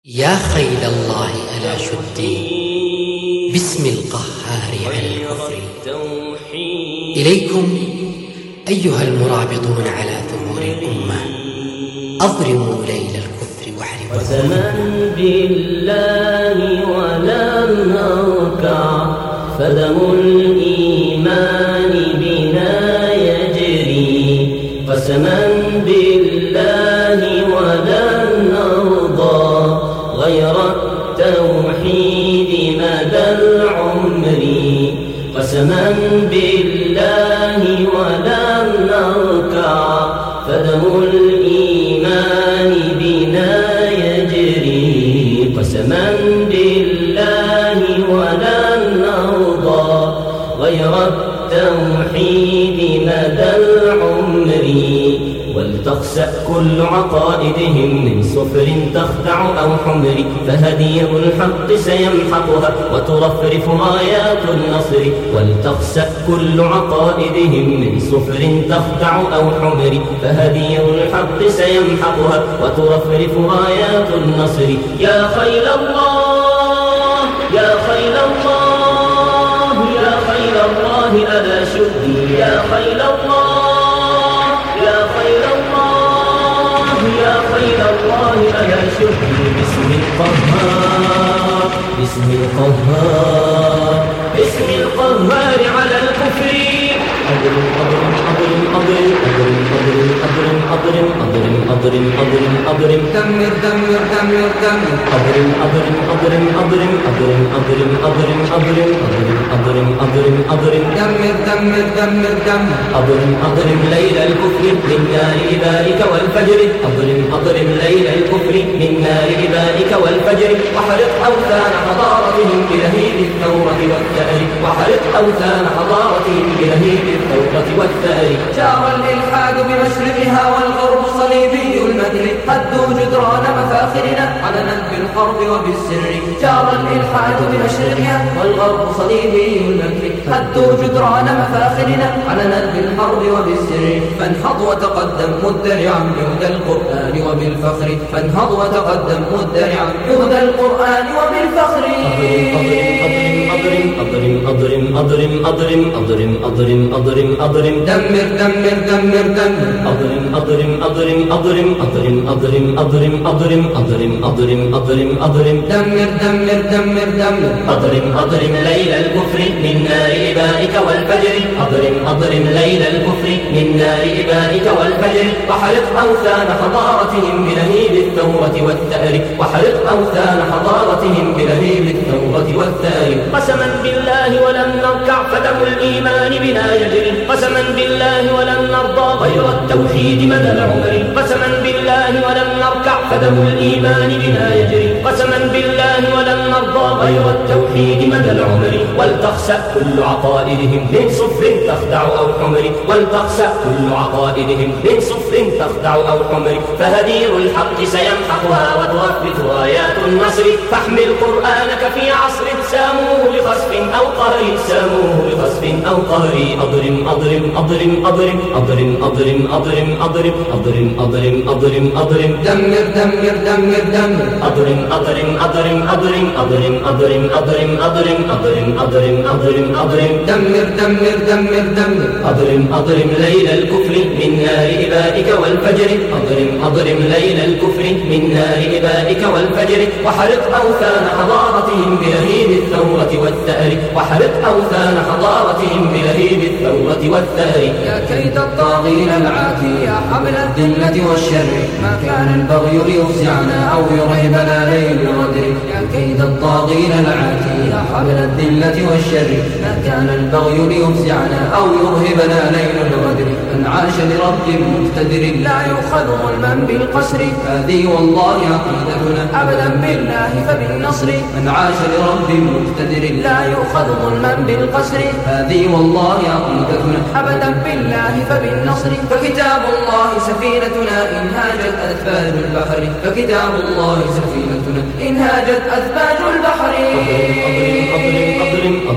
يا خيل الله ألا شدي باسم القهار على الكفر. إليكم أيها المرابطون على ثغور الأمة، أضرموا ليل الكفر واحرقوا. قسما بالله ولم نركع، فدم الإيمان بنا يجري. قسما بالله ولن نرضى غير التوحيد مدى العمر. قسما بالله ولن نركع، فدم الإيمان بنا يجري. قسما بالله ولن نرضى غير التوحيد مدى العمر. ولتخسأ كل عقائدهم من صفر تخدع أو حمر، فهدير الحق سيمحقها وترفرف رايات النصر. ولتخسأ كل عقائدهم من صفر تخدع أو حمر، فهدير الحق سيمحقها وترفرف رايات النصر. يا خيل الله يا خيل الله يا خيل الله ألا شدي. يا خيل الله يا خيل الله يا خيل الله ألا شدي. باسم القهار باسم القهار باسم القهار على الكفر. أضرم أضرم أضرم أضرم أضرم أضرم أضرم أضرم أضرم أضرم أضرم دمر دمر دمر دمر. أضرم أضرم أضرم أضرم أضرم أضرم أضرم أضرم أضرم أضرم أضرم دمر دمر دمر دمر. أضرم أضرم ليل الكفر من نار إبائك والفجر. أضرم أضرم ليل الكفر من نار إبائك والفجر. وحرق أوثان حضارتهم بلهيب الثورة والثأر. وحرق أوثان حضارتهم بلهيب الثورة والثأر. جار الإلحاد بمشرقها والغرب صليبي المكر، هدوا جدران مفاخرنا علنا بالحرب وبالسر. جار الإلحاد بمشرقها والغرب صليبي المكر، هدوا جدران مفاخرنا علنا بالحرب وبالسر. فانهض وتقدم مدرعا بهدى القرآن وبالفخر. فانهض وتقدم مدرعا بهدى القرآن وبالفخر. أضرم أضرم أضرم أضرم أضرم أضرم أضرم أضرم دمر دمر دمر دمر. أضرم أضرم أضرم أضرم أضرم أضرم أضرم أضرم أضرم أضرم أضرم أضرم دمر دمر دمر دمر. أضرم أضرم ليل الكفر من نار إبائك والفجر. أضرم أضرم ليل الكفر من نار إبائك والفجر. وحرق أوثان حضارتهم بلهيب الثورة والثأر. وحرق أوثان حضارتهم بلهيب الثورة والثأر. قسما بالله ولن نركع، فدم الإيمان بنا يجري. قسما بالله ولن نرضى غير التوحيد مدى العمر. قسما بالله ولن نركع، فدم الإيمان بنا يجري. قسما بالله ولن نرضى غير التوحيد مدى العمر. ولتخسأ كل عقائدهم من صفر تخدع أو حمر. ولتخسأ كل عقائدهم من صفر تخدع أو حمر، فهدير الحق سيمحقها وترفرف رايات النصر. فاحمل قرآنك في عصر ساموه لخسف أو قهر. ساموه لخسف أو قهر. أضرم أضرم أضرم أضرم أضرم أضرم أضرم أضرم أضرم أضرم أضرم أضرم دمر دمر دمر دمر. أضرم أضرم أضرم أضرم أضرم أضرم أضرم أضرم أضرم أضرم أضرم أضرم دمر دمر دمر دمر. أضرم أضرم ليل الكفر من نار إبائك والفجر. أضرم أضرم ليل الكفر من نار إبائك والفجر. وحرق أوثان حضارتهم بلهيب الثورة والثأر. وحرق أوثان حضارتهم بلهيب الثورة والثأر. يا كيد الطاغين العاتي يا حمل الذلة والشر، ما كان البغي ليفزعنا أو يرهبنا ليل الغدر. يا كيد الطاغين العاتي يا حمل الذلة والشر، ما كان البغي ليفزعنا أو يرهبنا ليل الغدر. من عاش لرب مقتدر لا يؤخذ ظلما بالقسر، هذه والله عقيدتنا أبدا بالله فبالنصر. من عاش لرب مقتدر لا يؤخذ ظلما بالقسر، هذه والله عقيدتنا أبدا بالله فبالنصر. فكتاب الله سفينتنا إن هاجت أثباج البحر. فكتاب الله سفينتنا إن هاجت أثباج البحر. أضرم أضرم أضرم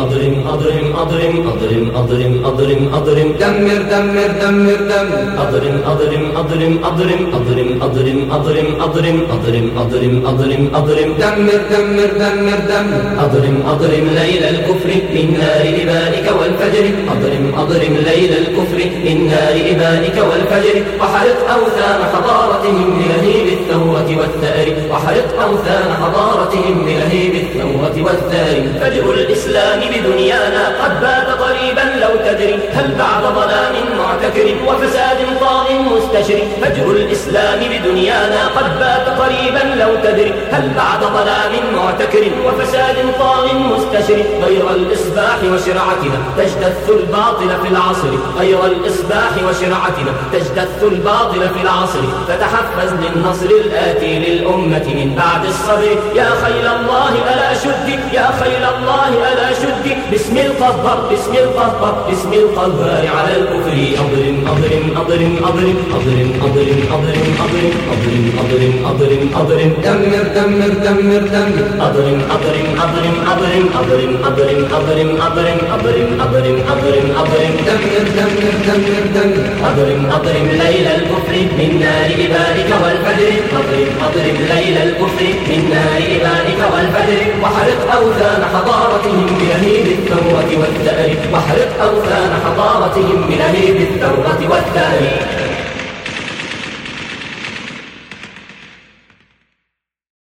أضرم أضرم أضرم أضرم أضرم أضرم أضرم دمر دمر دمر دمر أضرم أضرم أضرم أضرم أضرم أضرم أضرم أضرم أضرم أضرم أضرم أضرم دمر دمر دمر دمر أضرم أضرم ليل الكفر من نار إبائك والفجر أضرم أضرم ليل الكفر من نار إبائك والفجر وحرق أوثان حضارتهم بلهيب الثورة والثأر وحرق أوثان حضارتهم بلهيب الثورة والثأر فجر الإسلام بدنيانا قد بات قريبا لو تدري هل بعد ظلام معتكر وفساد طاغ مستشري فجر الإسلام بدنيانا قد بات قريبا لو تدري هل بعد ظلام معتكر وفساد طاغ مستشري غير الإصباح وشرعتنا تجتث الباطل في العصر غير الإصباح وشرعتنا تجتث الباطل في العصر فتحفز للنصر الآتي للأمة من بعد الصبر يا خيل الله ألا شدي يا خيل الله ألا شدي باسم القهار باسم القهار باسم القهار على الكفر أضرم أضرم أضرم أضرم أضرم أضرم أضرم أضرم أضرم أضرم أضرم أضرم دمر دمر دمر دمر أضرم أضرم أضرم أضرم أضرم أضرم أضرم أضرم أضرم أضرم أضرم أضرم دمر دمر دمر دمر أضرم أضرم ليل الكفر من نار إبائك والفجر أضرم أضرم ليل الكفر من نار إبائك والفجر وحرق أوثان حضارتهم بلهيب الثورة والثأر وحرق أوثان حضارتهم بلهيب الثورة والثأر